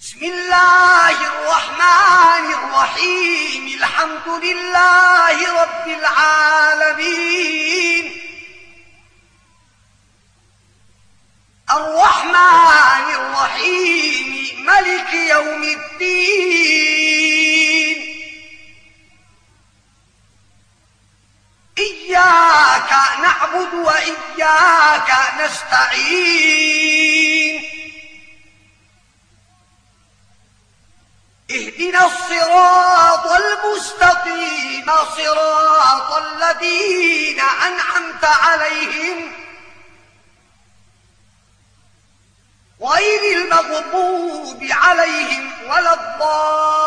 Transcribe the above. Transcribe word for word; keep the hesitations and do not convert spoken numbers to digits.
بسم الله الرحمن الرحيم. الحمد لله رب العالمين، الرحمن الرحيم، ملك يوم الدين. إياك نعبد وإياك نستعين. اهدنا الصراط المستقيم، صراط الذين أنعمت عليهم غير المغضوب عليهم ولا الضالين.